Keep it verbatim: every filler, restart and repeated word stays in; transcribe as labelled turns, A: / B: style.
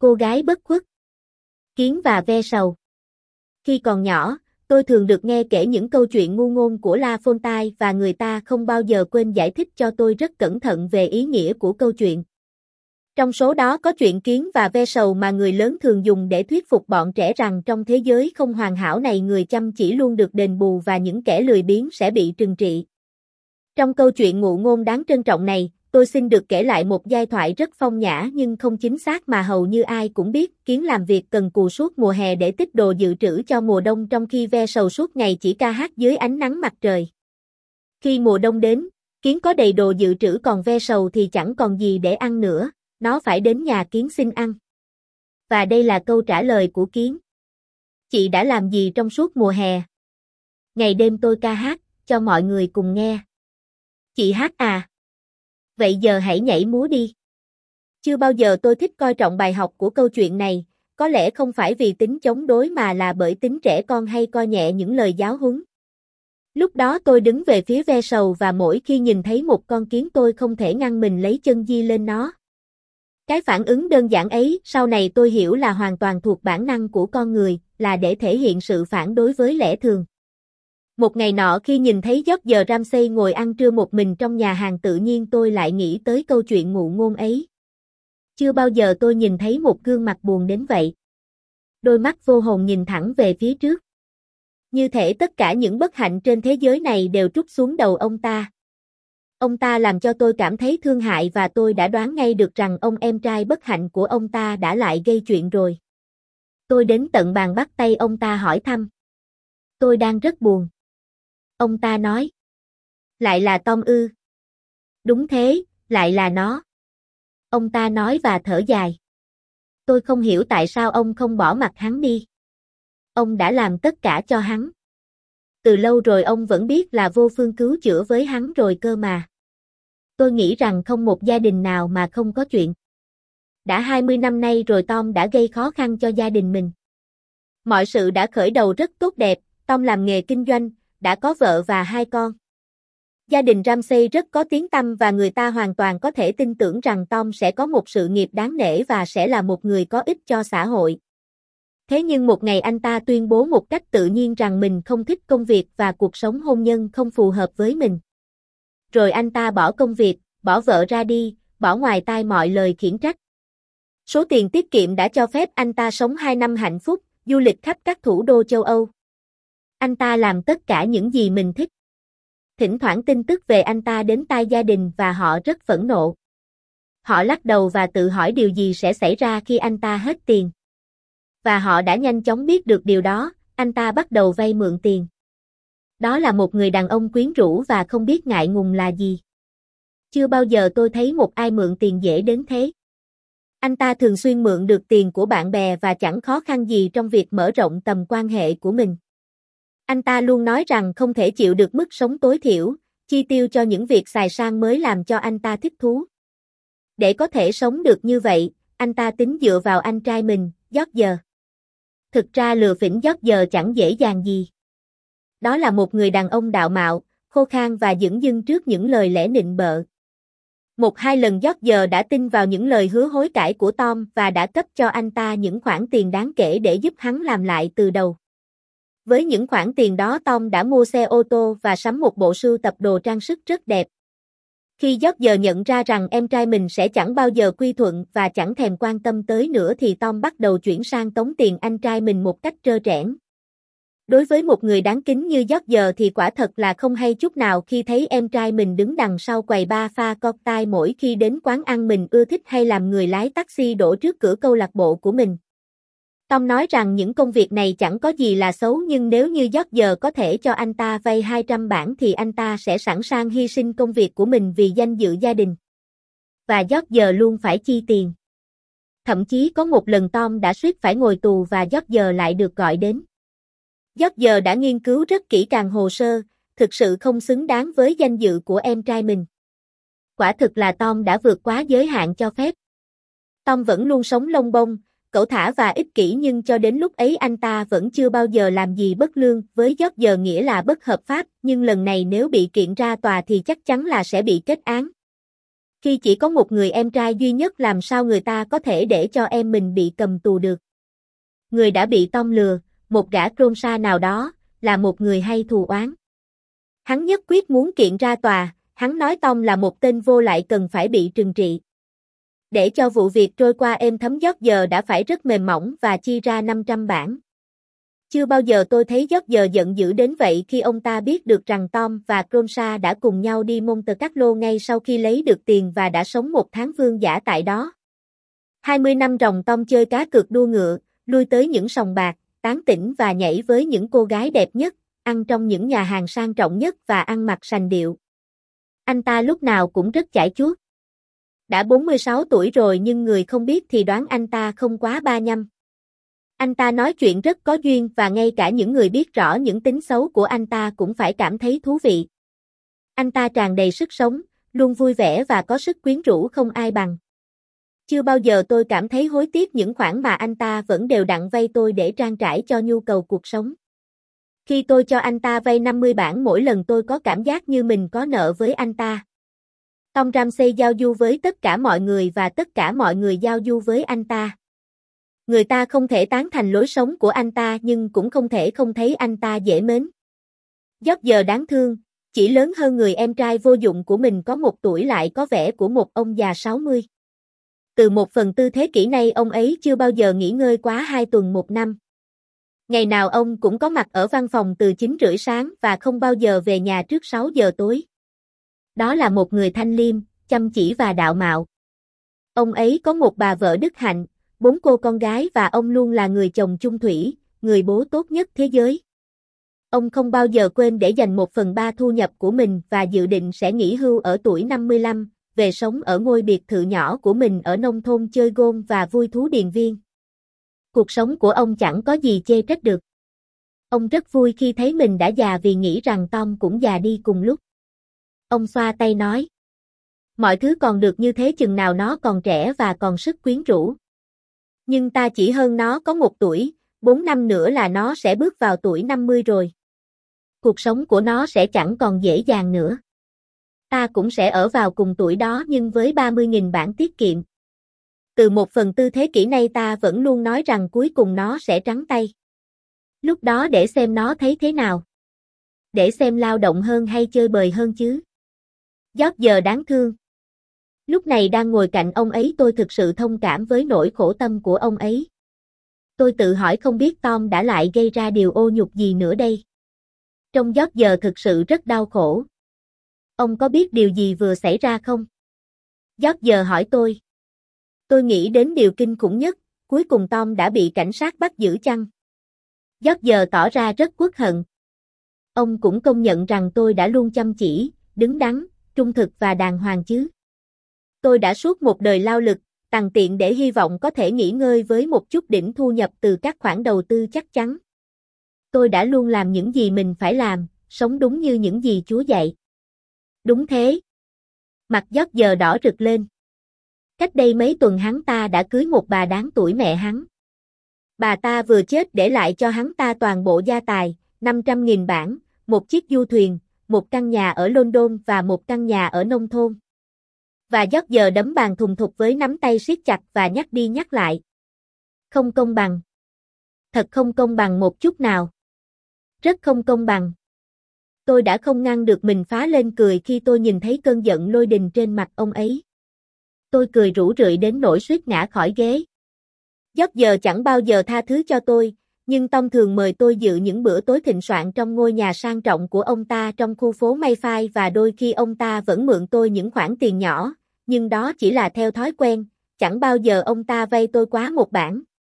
A: Cô gái bất khuất. Kiến và ve sầu. Khi còn nhỏ, tôi thường được nghe kể những câu chuyện ngu ngôn của La Fontaine và người ta không bao giờ quên giải thích cho tôi rất cẩn thận về ý nghĩa của câu chuyện. Trong số đó có chuyện kiến và ve sầu mà người lớn thường dùng để thuyết phục bọn trẻ rằng trong thế giới không hoàn hảo này người chăm chỉ luôn được đền bù và những kẻ lười biếng sẽ bị trừng trị. Trong câu chuyện ngụ ngôn đáng trân trọng này, tôi xin được kể lại một giai thoại rất phong nhã nhưng không chính xác mà hầu như ai cũng biết. Kiến làm việc cần cù suốt mùa hè để tích đồ dự trữ cho mùa đông, trong khi ve sầu suốt ngày chỉ ca hát dưới ánh nắng mặt trời. Khi mùa đông đến, kiến có đầy đồ dự trữ còn ve sầu thì chẳng còn gì để ăn nữa, nó phải đến nhà kiến xin ăn. Và đây là câu trả lời của kiến. Chị đã làm gì trong suốt mùa hè? Ngày đêm tôi ca hát, cho mọi người cùng nghe. Chị hát à? Vậy giờ hãy nhảy múa đi. Chưa bao giờ tôi thích coi trọng bài học của câu chuyện này, có lẽ không phải vì tính chống đối mà là bởi tính trẻ con hay coi nhẹ những lời giáo huấn. Lúc đó tôi đứng về phía ve sầu và mỗi khi nhìn thấy một con kiến tôi không thể ngăn mình lấy chân di lên nó. Cái phản ứng đơn giản ấy sau này tôi hiểu là hoàn toàn thuộc bản năng của con người, là để thể hiện sự phản đối với lẽ thường. Một ngày nọ khi nhìn thấy George Ramsay ngồi ăn trưa một mình trong nhà hàng, tự nhiên tôi lại nghĩ tới câu chuyện ngụ ngôn ấy. Chưa bao giờ tôi nhìn thấy một gương mặt buồn đến vậy. Đôi mắt vô hồn nhìn thẳng về phía trước. Như thể tất cả những bất hạnh trên thế giới này đều trút xuống đầu ông ta. Ông ta làm cho tôi cảm thấy thương hại và tôi đã đoán ngay được rằng ông em trai bất hạnh của ông ta đã lại gây chuyện rồi. Tôi đến tận bàn bắt tay ông ta hỏi thăm. Tôi đang rất buồn. Ông ta nói. Lại là Tom ư? Đúng thế, lại là nó. Ông ta nói và thở dài. Tôi không hiểu tại sao ông không bỏ mặc hắn đi. Ông đã làm tất cả cho hắn. Từ lâu rồi ông vẫn biết là vô phương cứu chữa với hắn rồi cơ mà. Tôi nghĩ rằng không một gia đình nào mà không có chuyện. Đã hai mươi năm nay rồi Tom đã gây khó khăn cho gia đình mình. Mọi sự đã khởi đầu rất tốt đẹp, Tom làm nghề kinh doanh, đã có vợ và hai con. Gia đình Ramsay rất có tiếng tăm và người ta hoàn toàn có thể tin tưởng rằng Tom sẽ có một sự nghiệp đáng nể và sẽ là một người có ích cho xã hội. Thế nhưng một ngày anh ta tuyên bố một cách tự nhiên rằng mình không thích công việc và cuộc sống hôn nhân không phù hợp với mình. Rồi anh ta bỏ công việc, bỏ vợ ra đi, bỏ ngoài tai mọi lời khiển trách. Số tiền tiết kiệm đã cho phép anh ta sống hai năm hạnh phúc, du lịch khắp các thủ đô châu Âu. Anh ta làm tất cả những gì mình thích. Thỉnh thoảng tin tức về anh ta đến tai gia đình và họ rất phẫn nộ. Họ lắc đầu và tự hỏi điều gì sẽ xảy ra khi anh ta hết tiền. Và họ đã nhanh chóng biết được điều đó, anh ta bắt đầu vay mượn tiền. Đó là một người đàn ông quyến rũ và không biết ngại ngùng là gì. Chưa bao giờ tôi thấy một ai mượn tiền dễ đến thế. Anh ta thường xuyên mượn được tiền của bạn bè và chẳng khó khăn gì trong việc mở rộng tầm quan hệ của mình. Anh ta luôn nói rằng không thể chịu được mức sống tối thiểu, chi tiêu cho những việc xài sang mới làm cho anh ta thích thú. Để có thể sống được như vậy, anh ta tính dựa vào anh trai mình, George. Thực ra lừa phỉnh George chẳng dễ dàng gì. Đó là một người đàn ông đạo mạo, khô khan và dửng dưng trước những lời lẽ nịnh bợ. Một hai lần George đã tin vào những lời hứa hối cải của Tom và đã cấp cho anh ta những khoản tiền đáng kể để giúp hắn làm lại từ đầu. Với những khoản tiền đó Tom đã mua xe ô tô và sắm một bộ sưu tập đồ trang sức rất đẹp. Khi George nhận ra rằng em trai mình sẽ chẳng bao giờ quy thuận và chẳng thèm quan tâm tới nữa thì Tom bắt đầu chuyển sang tống tiền anh trai mình một cách trơ trẽn. Đối với một người đáng kính như George thì quả thật là không hay chút nào khi thấy em trai mình đứng đằng sau quầy bar pha cocktail mỗi khi đến quán ăn mình ưa thích hay làm người lái taxi đổ trước cửa câu lạc bộ của mình. Tom nói rằng những công việc này chẳng có gì là xấu nhưng nếu như George có thể cho anh ta vay hai trăm bảng thì anh ta sẽ sẵn sàng hy sinh công việc của mình vì danh dự gia đình. Và George luôn phải chi tiền. Thậm chí có một lần Tom đã suýt phải ngồi tù và George lại được gọi đến. George đã nghiên cứu rất kỹ càng hồ sơ, thực sự không xứng đáng với danh dự của em trai mình. Quả thực là Tom đã vượt quá giới hạn cho phép. Tom vẫn luôn sống lông bông, cẩu thả và ích kỷ nhưng cho đến lúc ấy anh ta vẫn chưa bao giờ làm gì bất lương, với George nghĩa là bất hợp pháp, nhưng lần này nếu bị kiện ra tòa thì chắc chắn là sẽ bị kết án. Khi chỉ có một người em trai duy nhất làm sao người ta có thể để cho em mình bị cầm tù được. Người đã bị Tom lừa, một gã Krona nào đó, là một người hay thù oán. Hắn nhất quyết muốn kiện ra tòa, hắn nói Tom là một tên vô lại cần phải bị trừng trị. Để cho vụ việc trôi qua êm thấm George giờ đã phải rất mềm mỏng và chi ra năm trăm bảng. Chưa bao giờ tôi thấy George giờ giận dữ đến vậy khi ông ta biết được rằng Tom và Krona đã cùng nhau đi Monte Carlo ngay sau khi lấy được tiền và đã sống một tháng vương giả tại đó. hai mươi năm ròng Tom chơi cá cược đua ngựa, lui tới những sòng bạc, tán tỉnh và nhảy với những cô gái đẹp nhất, ăn trong những nhà hàng sang trọng nhất và ăn mặc sành điệu. Anh ta lúc nào cũng rất chải chuốt. Đã bốn mươi sáu tuổi rồi nhưng người không biết thì đoán anh ta không quá ba nhăm. Anh ta nói chuyện rất có duyên và ngay cả những người biết rõ những tính xấu của anh ta cũng phải cảm thấy thú vị. Anh ta tràn đầy sức sống, luôn vui vẻ và có sức quyến rũ không ai bằng. Chưa bao giờ tôi cảm thấy hối tiếc những khoản mà anh ta vẫn đều đặn vay tôi để trang trải cho nhu cầu cuộc sống. Khi tôi cho anh ta vay năm mươi bảng mỗi lần tôi có cảm giác như mình có nợ với anh ta. Tom Ramsey giao du với tất cả mọi người và tất cả mọi người giao du với anh ta. Người ta không thể tán thành lối sống của anh ta nhưng cũng không thể không thấy anh ta dễ mến. George giờ đáng thương, chỉ lớn hơn người em trai vô dụng của mình có một tuổi lại có vẻ của một ông già sáu mươi. Từ một phần tư thế kỷ nay ông ấy chưa bao giờ nghỉ ngơi quá hai tuần một năm. Ngày nào ông cũng có mặt ở văn phòng từ chín rưỡi sáng và không bao giờ về nhà trước sáu giờ tối. Đó là một người thanh liêm, chăm chỉ và đạo mạo. Ông ấy có một bà vợ đức hạnh, bốn cô con gái và ông luôn là người chồng chung thủy, người bố tốt nhất thế giới. Ông không bao giờ quên để dành một phần ba thu nhập của mình và dự định sẽ nghỉ hưu ở tuổi năm mươi lăm, về sống ở ngôi biệt thự nhỏ của mình ở nông thôn chơi golf và vui thú điền viên. Cuộc sống của ông chẳng có gì chê trách được. Ông rất vui khi thấy mình đã già vì nghĩ rằng Tom cũng già đi cùng lúc. Ông xoa tay nói. Mọi thứ còn được như thế chừng nào nó còn trẻ và còn sức quyến rũ. Nhưng ta chỉ hơn nó có một tuổi, bốn năm nữa là nó sẽ bước vào tuổi năm mươi rồi. Cuộc sống của nó sẽ chẳng còn dễ dàng nữa. Ta cũng sẽ ở vào cùng tuổi đó nhưng với ba mươi nghìn bảng tiết kiệm. Từ một phần tư thế kỷ nay ta vẫn luôn nói rằng cuối cùng nó sẽ trắng tay. Lúc đó để xem nó thấy thế nào. Để xem lao động hơn hay chơi bời hơn chứ. George giờ đáng thương. Lúc này đang ngồi cạnh ông ấy tôi thực sự thông cảm với nỗi khổ tâm của ông ấy. Tôi tự hỏi không biết Tom đã lại gây ra điều ô nhục gì nữa đây. Trông George giờ thực sự rất đau khổ. Ông có biết điều gì vừa xảy ra không? George giờ hỏi tôi. Tôi nghĩ đến điều kinh khủng nhất, cuối cùng Tom đã bị cảnh sát bắt giữ chăng? George giờ tỏ ra rất uất hận. Ông cũng công nhận rằng tôi đã luôn chăm chỉ, đứng đắn, trung thực và đàng hoàng chứ. Tôi đã suốt một đời lao lực, tằn tiện để hy vọng có thể nghỉ ngơi với một chút đỉnh thu nhập từ các khoản đầu tư chắc chắn. Tôi đã luôn làm những gì mình phải làm, sống đúng như những gì Chúa dạy. Đúng thế. Mặt George giờ đỏ rực lên. Cách đây mấy tuần hắn ta đã cưới một bà đáng tuổi mẹ hắn. Bà ta vừa chết để lại cho hắn ta toàn bộ gia tài, năm trăm nghìn bảng, một chiếc du thuyền, một căn nhà ở London và một căn nhà ở nông thôn. Và George giờ đấm bàn thùng thục với nắm tay siết chặt và nhắc đi nhắc lại. Không công bằng. Thật không công bằng một chút nào. Rất không công bằng. Tôi đã không ngăn được mình phá lên cười khi tôi nhìn thấy cơn giận lôi đình trên mặt ông ấy. Tôi cười rũ rượi đến nỗi suýt ngã khỏi ghế. George giờ chẳng bao giờ tha thứ cho tôi, nhưng Tom thường mời tôi dự những bữa tối thịnh soạn trong ngôi nhà sang trọng của ông ta trong khu phố Mayfair và đôi khi ông ta vẫn mượn tôi những khoản tiền nhỏ, nhưng đó chỉ là theo thói quen, chẳng bao giờ ông ta vay tôi quá một bảng.